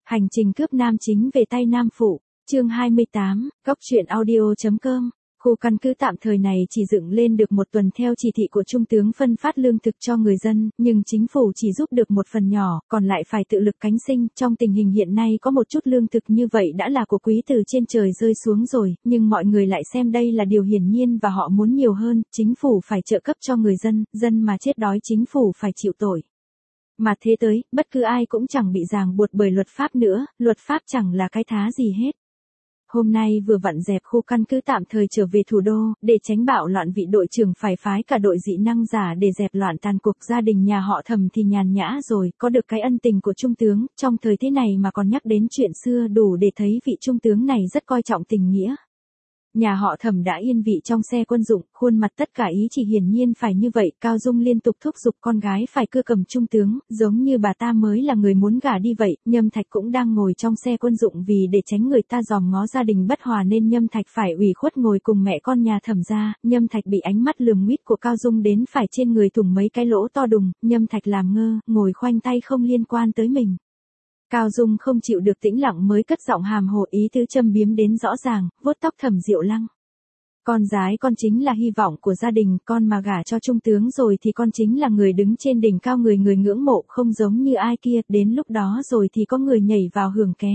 Hành trình cướp nam chính về tay nam phụ, chương 28, góc truyện audio.com. Khu căn cứ tạm thời này chỉ dựng lên được một tuần theo chỉ thị của Trung tướng phân phát lương thực cho người dân, nhưng chính phủ chỉ giúp được một phần nhỏ, còn lại phải tự lực cánh sinh. Trong tình hình hiện nay có một chút lương thực như vậy đã là của quý từ trên trời rơi xuống rồi, nhưng mọi người lại xem đây là điều hiển nhiên và họ muốn nhiều hơn, chính phủ phải trợ cấp cho người dân, dân mà chết đói chính phủ phải chịu tội. Mà thế tới, bất cứ ai cũng chẳng bị ràng buộc bởi luật pháp nữa, luật pháp chẳng là cái thá gì hết. Hôm nay vừa vặn dẹp khu căn cứ tạm thời trở về thủ đô, để tránh bạo loạn vị đội trưởng phải phái cả đội dị năng giả để dẹp loạn tàn cuộc. Gia đình nhà họ Thẩm thì nhàn nhã rồi, có được cái ân tình của Trung tướng, trong thời thế này mà còn nhắc đến chuyện xưa đủ để thấy vị Trung tướng này rất coi trọng tình nghĩa. Nhà họ Thẩm đã yên vị trong xe quân dụng, khuôn mặt tất cả ý chỉ hiển nhiên phải như vậy. Cao Dung liên tục thúc giục con gái phải cưa cầm Trung tướng, giống như bà ta mới là người muốn gả đi vậy. Nhâm Thạch cũng đang ngồi trong xe quân dụng, vì để tránh người ta dòm ngó gia đình bất hòa nên Nhâm Thạch phải ủy khuất ngồi cùng mẹ con nhà Thẩm gia. Nhâm Thạch bị ánh mắt lườm nguýt của Cao Dung đến phải trên người thủng mấy cái lỗ to đùng, Nhâm Thạch làm ngơ, ngồi khoanh tay không liên quan tới mình. Cao Dung không chịu được tĩnh lặng mới cất giọng hàm hồ, ý tứ châm biếm đến rõ ràng, vuốt tóc Thẩm Diệu Lăng. Con gái con chính là hy vọng của gia đình, con mà gả cho Trung tướng rồi thì con chính là người đứng trên đỉnh cao, người người ngưỡng mộ, không giống như ai kia, đến lúc đó rồi thì có người nhảy vào hưởng ké.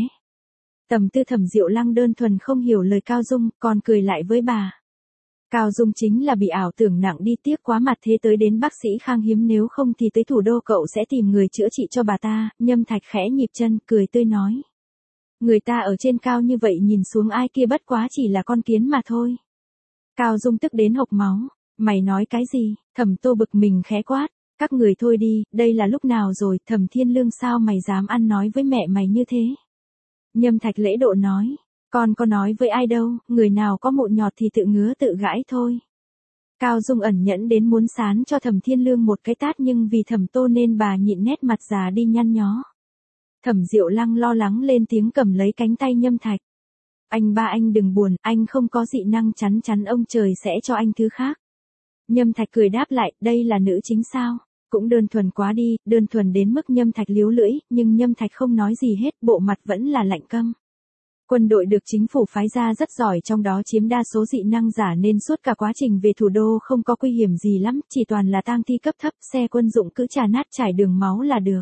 Tầm tư Thẩm Diệu Lăng đơn thuần không hiểu lời Cao Dung, còn cười lại với bà. Cao Dung chính là bị ảo tưởng nặng đi, tiếc quá mặt thế tới đến bác sĩ Khang Hiếm, nếu không thì tới thủ đô cậu sẽ tìm người chữa trị cho bà ta. Nhâm Thạch khẽ nhịp chân, cười tươi nói. Người ta ở trên cao như vậy nhìn xuống ai kia bất quá chỉ là con kiến mà thôi. Cao Dung tức đến hộc máu. Mày nói cái gì? Thẩm Tô bực mình khẽ quát. Các người thôi đi, đây là lúc nào rồi? Thẩm Thiên Lương, sao mày dám ăn nói với mẹ mày như thế? Nhâm Thạch lễ độ nói. Con có nói với ai đâu, người nào có mụn nhọt thì tự ngứa tự gãi thôi. Cao Dung ẩn nhẫn đến muốn sán cho Thẩm Thiên Lương một cái tát, nhưng vì Thẩm Tô nên bà nhịn, nét mặt già đi nhăn nhó. Thẩm Diệu Lăng lo lắng lên tiếng cầm lấy cánh tay Nhâm Thạch. Anh ba, anh đừng buồn, anh không có dị năng, chắn ông trời sẽ cho anh thứ khác. Nhâm Thạch cười đáp lại, đây là nữ chính sao? Cũng đơn thuần quá đi, đơn thuần đến mức Nhâm Thạch líu lưỡi, nhưng Nhâm Thạch không nói gì hết, bộ mặt vẫn là lạnh câm. Quân đội được chính phủ phái ra rất giỏi, trong đó chiếm đa số dị năng giả nên suốt cả quá trình về thủ đô không có nguy hiểm gì lắm, chỉ toàn là tang thi cấp thấp, xe quân dụng cứ chà nát trải đường máu là được.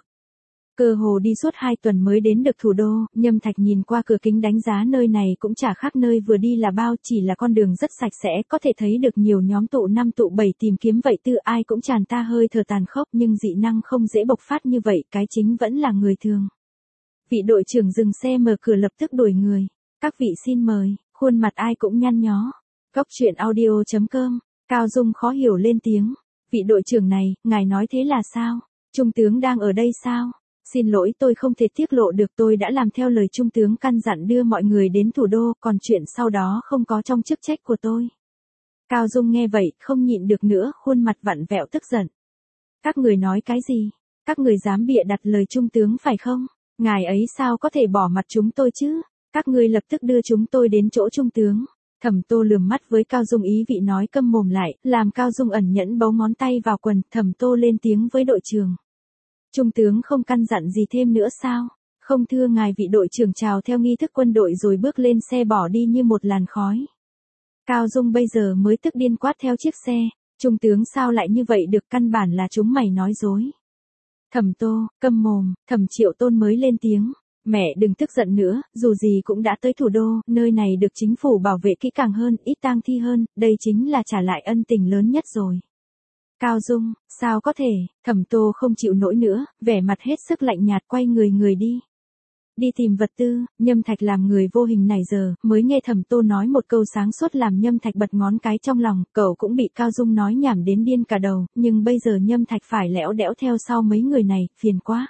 Cơ hồ đi suốt 2 tuần mới đến được thủ đô. Nhâm Thạch nhìn qua cửa kính đánh giá nơi này cũng chả khác nơi vừa đi là bao, chỉ là con đường rất sạch sẽ, có thể thấy được nhiều nhóm tụ 5 tụ 7 tìm kiếm vậy tư, ai cũng tràn ta hơi thở tàn khốc, nhưng dị năng không dễ bộc phát như vậy, cái chính vẫn là người thường. Vị đội trưởng dừng xe mở cửa lập tức đuổi người. Các vị xin mời, khuôn mặt ai cũng nhăn nhó. Góc truyện audio.com. Cao Dung khó hiểu lên tiếng. Vị đội trưởng này, ngài nói thế là sao? Trung tướng đang ở đây sao? Xin lỗi, tôi không thể tiết lộ được, tôi đã làm theo lời Trung tướng căn dặn đưa mọi người đến thủ đô, còn chuyện sau đó không có trong chức trách của tôi. Cao Dung nghe vậy, không nhịn được nữa, khuôn mặt vặn vẹo tức giận. Các người nói cái gì? Các người dám bịa đặt lời Trung tướng phải không? Ngài ấy sao có thể bỏ mặt chúng tôi chứ? Các ngươi lập tức đưa chúng tôi đến chỗ Trung tướng. Thẩm Tô lườm mắt với Cao Dung, ý vị nói câm mồm lại, làm Cao Dung ẩn nhẫn bấu ngón tay vào quần. Thẩm Tô lên tiếng với đội trưởng. Trung tướng không căn dặn gì thêm nữa sao? Không thưa ngài. Vị đội trưởng chào theo nghi thức quân đội rồi bước lên xe bỏ đi như một làn khói. Cao Dung bây giờ mới tức điên quát theo chiếc xe. Trung tướng sao lại như vậy được, căn bản là chúng mày nói dối. Thẩm Tô, câm mồm. Thẩm Triệu Tôn mới lên tiếng. Mẹ đừng tức giận nữa, dù gì cũng đã tới thủ đô, nơi này được chính phủ bảo vệ kỹ càng hơn, ít tang thi hơn, đây chính là trả lại ân tình lớn nhất rồi. Cao Dung, sao có thể? Thẩm Tô không chịu nổi nữa, vẻ mặt hết sức lạnh nhạt, quay người đi. Đi tìm vật tư. Nhâm Thạch làm người vô hình này giờ, mới nghe Thẩm Tô nói một câu sáng suốt làm Nhâm Thạch bật ngón cái trong lòng, cậu cũng bị Cao Dung nói nhảm đến điên cả đầu, nhưng bây giờ Nhâm Thạch phải lẽo đẽo theo sau mấy người này, phiền quá.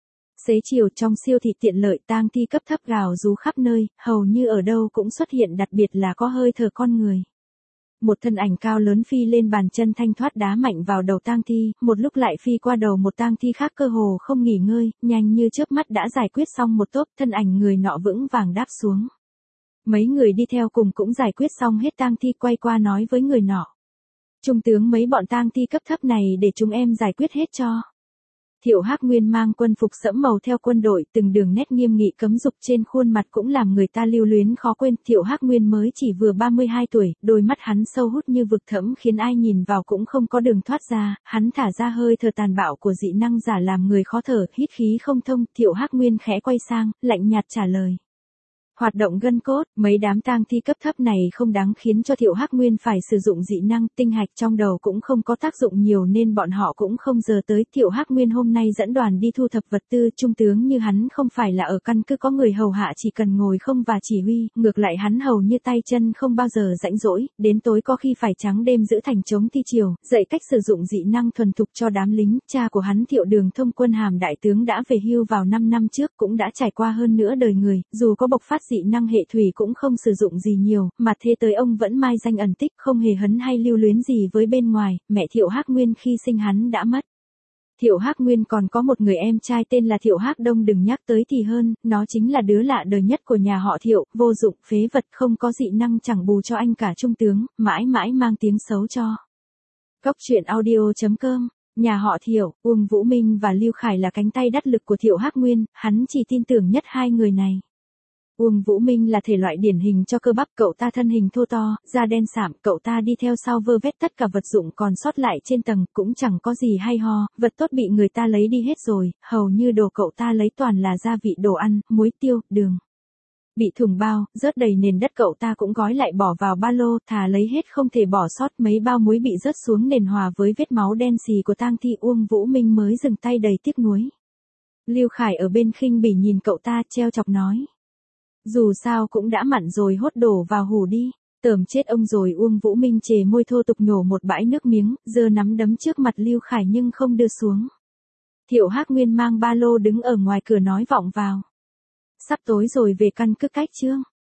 Xế chiều trong siêu thị tiện lợi, tang thi cấp thấp gào rú khắp nơi, hầu như ở đâu cũng xuất hiện, đặc biệt là có hơi thở con người. Một thân ảnh cao lớn phi lên, bàn chân thanh thoát đá mạnh vào đầu tang thi, một lúc lại phi qua đầu một tang thi khác, cơ hồ không nghỉ ngơi, nhanh như chớp mắt đã giải quyết xong một tốp, thân ảnh người nọ vững vàng đáp xuống. Mấy người đi theo cùng cũng giải quyết xong hết tang thi, quay qua nói với người nọ. Trung tướng, mấy bọn tang thi cấp thấp này để chúng em giải quyết hết cho. Thiệu Hắc Nguyên mang quân phục sẫm màu theo quân đội, từng đường nét nghiêm nghị cấm dục trên khuôn mặt cũng làm người ta lưu luyến khó quên. Thiệu Hắc Nguyên mới chỉ vừa 32 tuổi, đôi mắt hắn sâu hút như vực thẳm khiến ai nhìn vào cũng không có đường thoát ra, hắn thả ra hơi thở tàn bạo của dị năng giả làm người khó thở, hít khí không thông. Thiệu Hắc Nguyên khẽ quay sang, lạnh nhạt trả lời. Hoạt động gân cốt, mấy đám tang thi cấp thấp này không đáng khiến cho Thiệu Hắc Nguyên phải sử dụng dị năng, tinh hạch trong đầu cũng không có tác dụng nhiều nên bọn họ cũng không giờ tới. Thiệu Hắc Nguyên hôm nay dẫn đoàn đi thu thập vật tư, trung tướng như hắn không phải là ở căn cứ có người hầu hạ chỉ cần ngồi không và chỉ huy, ngược lại hắn hầu như tay chân không bao giờ rãnh rỗi, đến tối có khi phải trắng đêm giữ thành chống thi chiều, dạy cách sử dụng dị năng thuần thục cho đám lính. Cha của hắn Thiệu Đường Thông quân hàm đại tướng đã về hưu vào 5 năm trước, cũng đã trải qua hơn nửa đời người, dù có bộc phát dị năng hệ thủy cũng không sử dụng gì nhiều, mà thế tới ông vẫn mai danh ẩn tích, không hề hấn hay lưu luyến gì với bên ngoài. Mẹ Thiệu Hắc Nguyên khi sinh hắn đã mất. Thiệu Hắc Nguyên còn có một người em trai tên là Thiệu Hắc Đông, đừng nhắc tới thì hơn, nó chính là đứa lạ đời nhất của nhà họ Thiệu, vô dụng, phế vật, không có dị năng chẳng bù cho anh cả trung tướng, mãi mãi mang tiếng xấu cho. Góc truyện audio.com. Nhà họ Thiệu, Uông Vũ Minh và Lưu Khải là cánh tay đắc lực của Thiệu Hắc Nguyên, hắn chỉ tin tưởng nhất hai người này. Uông Vũ Minh là thể loại điển hình cho cơ bắp, cậu ta thân hình thô to, da đen sạm, cậu ta đi theo sau vơ vét tất cả vật dụng còn sót lại trên tầng, cũng chẳng có gì hay ho, vật tốt bị người ta lấy đi hết rồi, hầu như đồ cậu ta lấy toàn là gia vị đồ ăn, muối tiêu, đường. Bị thùng bao, rớt đầy nền đất cậu ta cũng gói lại bỏ vào ba lô, thà lấy hết không thể bỏ sót. Mấy bao muối bị rớt xuống nền hòa với vết máu đen xì của tang thi, Uông Vũ Minh mới dừng tay đầy tiếc nuối. Lưu Khải ở bên khinh bỉ nhìn cậu ta, treo chọc nói. Dù sao cũng đã mặn rồi, hốt đổ vào hủ đi. Tởm chết ông rồi. Uông Vũ Minh chề môi thô tục nhổ một bãi nước miếng, giơ nắm đấm trước mặt Lưu Khải nhưng không đưa xuống. Thiệu Hắc Nguyên mang ba lô đứng ở ngoài cửa nói vọng vào. Sắp tối rồi, về căn cứ cách chưa?